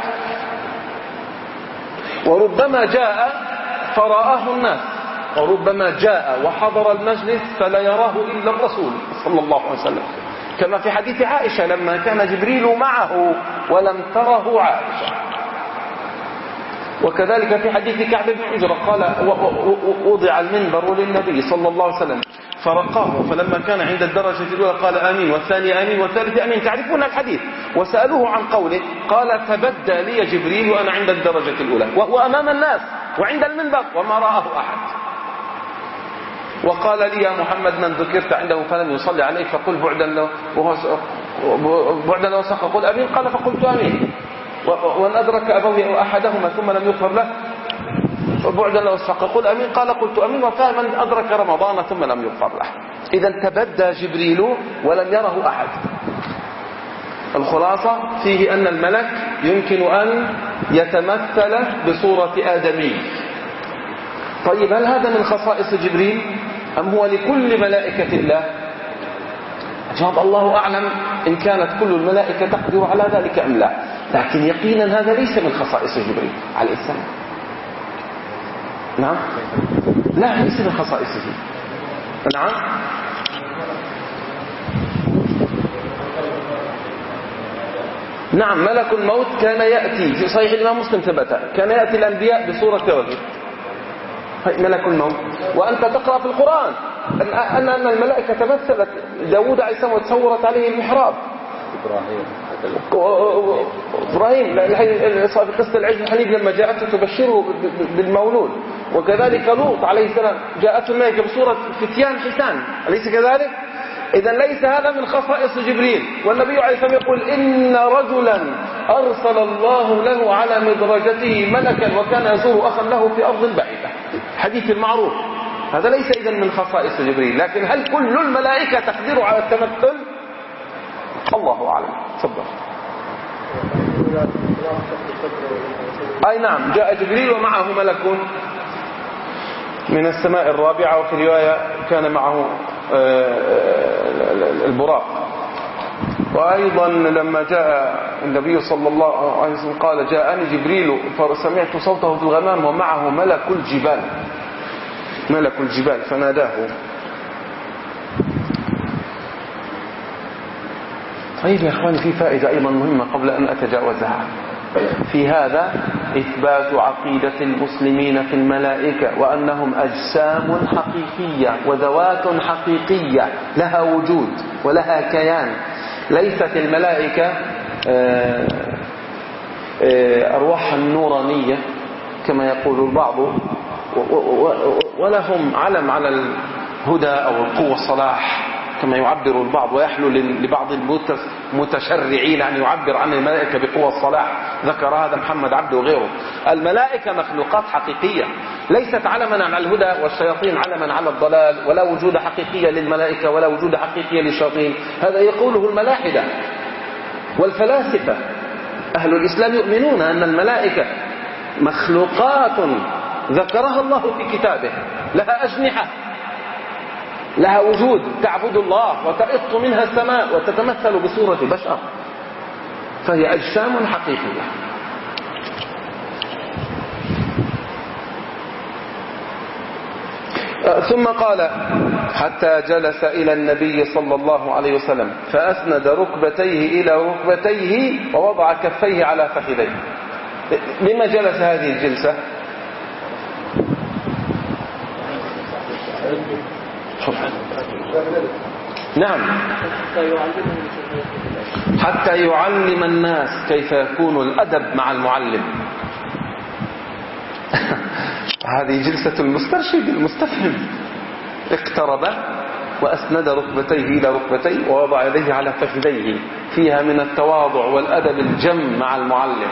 وربما جاء فرآه الناس، وربما جاء وحضر المجلس فلا يراه إلا الرسول صلى الله عليه وسلم، كما في حديث عائشة لما كان جبريل معه ولم تره عائشة. وكذلك في حديث كعب بن عجرة قال وضع المنبر للنبي صلى الله عليه وسلم فرقاه، فلما كان عند الدرجة الأولى قال آمين، والثاني آمين، والثالث آمين. تعرفون الحديث. وسألوه عن قوله قال تبدى لي جبريل وأنا عند الدرجة الأولى، وهو أمام الناس وعند المنبر وما رآه أحد. وقال لي يا محمد من ذكرت عنده فلم يصلي عليه فقل بعدا له بعدا له سقط قل أمين، قال فقلت أمين. وأن أدرك أبوه أحدهما ثم لم يغفر له بعدا له سقط قل أمين، قال قلت أمين. وفهم من أدرك رمضان ثم لم يغفر له. إذا تبدى جبريل ولم يره أحد. الخلاصة فيه أن الملك يمكن أن يتمثل بصورة آدمي. طيب هل هذا من خصائص جبريل أم هو لكل ملائكة الله؟ جواب الله أعلم إن كانت كل الملائكة تقدر على ذلك أم لا، لكن يقينا هذا ليس من خصائص جبريل عليه السلام. نعم، لا ليس من خصائصه. نعم، نعم ملك الموت كان يأتي في صحيح الإمام مسلم ثبت، كان يأتي الأنبياء بصورة رجل ملك الموت. وأنت تقرأ في القرآن أن أن الملائكة تمثلت داود عليه السلام وتصورت عليه المحراب. إبراهيم في قصة العجل الحنيف لما جاءته تبشره بالمولود. وكذلك لوط عليه السلام جاءته الملائكة بصورة فتيان حسان، أليس كذلك؟ إذا ليس هذا من خصائص جبريل. والنبي عليه السلام يقول إن رجلا أرسل الله له على مدرجته ملكا وكان يزور أخا له في أرض بعيدة، حديث المعروف. هذا ليس إذن من خصائص جبريل. لكن هل كل الملائكة تقدر على التمثل؟ الله أعلم. تفضل. أي نعم، جاء جبريل ومعه ملك من السماء الرابعة، وفي رواية كان معه البراق. وأيضا لما جاء النبي صلى الله عليه وسلم قال جاءني جبريل فسمعت صوته في الغمام ومعه ملك الجبال، ملك الجبال فناداه. طيب يا أخواني، في فائدة أيضا مهمة قبل أن أتجاوزها. في هذا إثبات عقيدة المسلمين في الملائكة وأنهم أجسام حقيقية وذوات حقيقية لها وجود ولها كيان. ليست الملائكة أرواحا نورانية كما يقول البعض، ولهم علم على الهدى أو القوة الصلاح كما يعبر البعض، ويحلو لبعض المتشرعين أن يعبر عن الملائكة بقوة الصلاح، ذكر هذا محمد عبده وغيره. الملائكة مخلوقات حقيقية ليست علما على الهدى، والشياطين علما على الضلال، ولا وجود حقيقية للملائكة ولا وجود حقيقية للشياطين. هذا يقوله الملاحدة والفلاسفة. أهل الإسلام يؤمنون أن الملائكة مخلوقات ذكرها الله في كتابه، لها أجنحة، لها وجود، تعبد الله وتئط منها السماء وتتمثل بصورة بشر، فهي أجسام حقيقية. ثم قال حتى جلس إلى النبي صلى الله عليه وسلم فأسند ركبتيه إلى ركبتيه ووضع كفيه على فخذيه. لما جلس هذه الجلسة؟ نعم، حتى يعلم الناس كيف يكون الأدب مع المعلم. هذه جلسة المسترشد المستفهم. اقترب وأسند ركبتيه إلى ركبتيه ووضع يديه على فخذيه، فيها من التواضع والأدب الجم مع المعلم.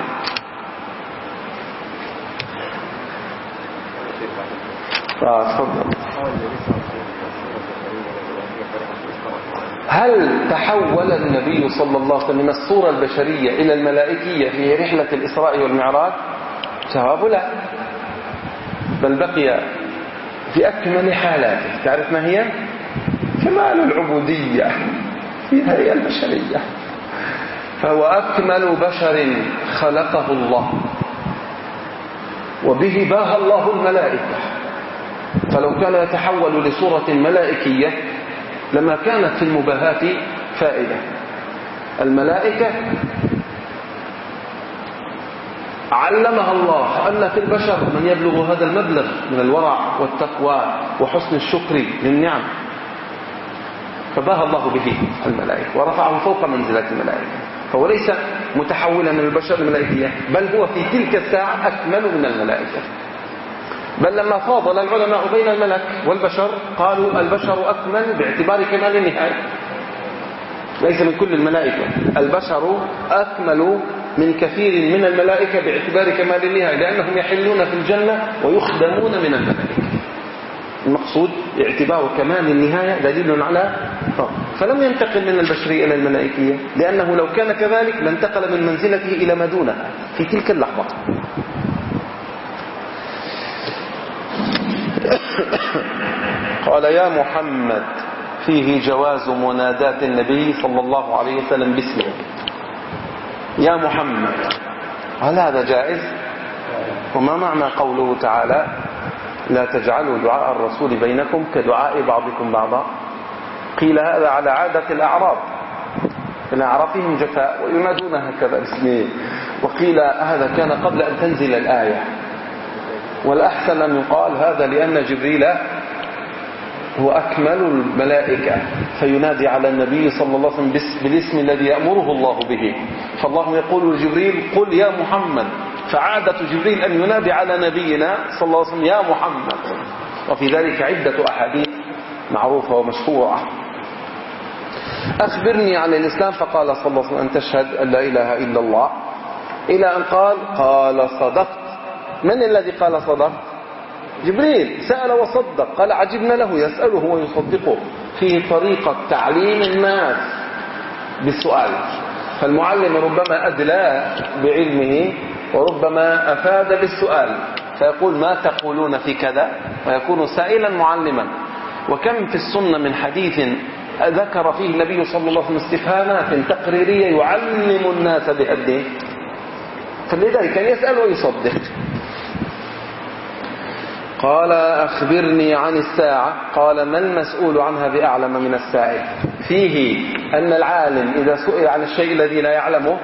تفضل. هل تحول النبي صلى الله عليه وسلم من الصورة البشرية إلى الملائكية في رحلة الإسراء والمعراج؟ جواب لا، بل بقي في أكمل حالاته. تعرف ما هي؟ كمال العبودية في هذه البشرية، فهو أكمل بشر خلقه الله، وبه باهى الله الملائكة. فلو كان يتحول لصورة ملائكية لما كانت في المباهاة فائدة. الملائكة علمها الله أن في البشر من يبلغ هذا المبلغ من الورع والتقوى وحسن الشكر للنعم، فباهى الله به الملائكة ورفعه فوق منزلة الملائكة، فهو ليس متحولا من البشر الملائكية، بل هو في تلك الساعة أكمل من الملائكة. بل لما فاضل العلماء بين الملك والبشر قالوا البشر أكمل باعتبار كمال النهاية، ليس من كل الملائكة. البشر أكمل من كثير من الملائكة باعتبار كمال النهاية، لأنهم يحلون في الجنة ويخدمون من الملائكة. المقصود اعتبار كمال النهاية دليل على فرق. فلم ينتقل من البشرية إلى الملائكية، لأنه لو كان كذلك لانتقل من منزلته إلى ما دونها في تلك اللحظة. قال يا محمد، فيه جواز مناداة النبي صلى الله عليه وسلم باسمه. يا محمد، هل هذا جائز؟ وما معنى قوله تعالى لا تجعلوا دعاء الرسول بينكم كدعاء بعضكم بعضا؟ قيل هذا على عادة الأعراب، الأعراب فيهم جفاء وينادون هكذا باسمه، وقيل هذا كان قبل أن تنزل الآية، والأحسن أن يقال هذا لأن جبريل هو أكمل الملائكة فينادي على النبي صلى الله عليه وسلم بالاسم الذي يأمره الله به. فالله يقول لجبريل قل يا محمد، فعادة جبريل أن ينادي على نبينا صلى الله عليه وسلم يا محمد. وفي ذلك عدة أحاديث معروفة ومشهورة. أخبرني عن الإسلام، فقال صلى الله عليه وسلم أن تشهد أن لا إله إلا الله، إلى أن قال قال صدقت. من الذي قال صدقت؟ جبريل سأل وصدق. قال عجبنا له يسأله ويصدقه. فيه طريقة تعليم الناس بالسؤال، فالمعلم ربما أدلى بعلمه وربما أفاد بالسؤال، فيقول ما تقولون في كذا، ويكون سائلا معلما. وكم في السنة من حديث ذكر فيه النبي صلى الله عليه وسلم استفهامات تقريرية يعلم الناس بها الدين، فلذلك كان يسأل ويصدق. قال أخبرني عن الساعة، قال ما المسؤول عنها بأعلم من السائل. فيه أن العالم إذا سئل عن الشيء الذي لا يعلمه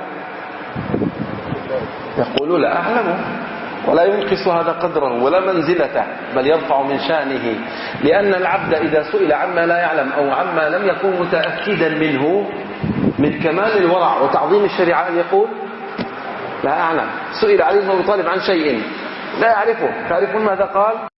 يقول لا أعلمه، ولا ينقص هذا قدره ولا منزلته، بل يرفع من شانه. لأن العبد إذا سئل عما لا يعلم أو عما لم يكن متأكدا منه من كمال الورع وتعظيم الشريعة يقول لا أعلم. سئل علي بن أبي طالب عن شيء لا يعرفه، تعرفون ماذا قال؟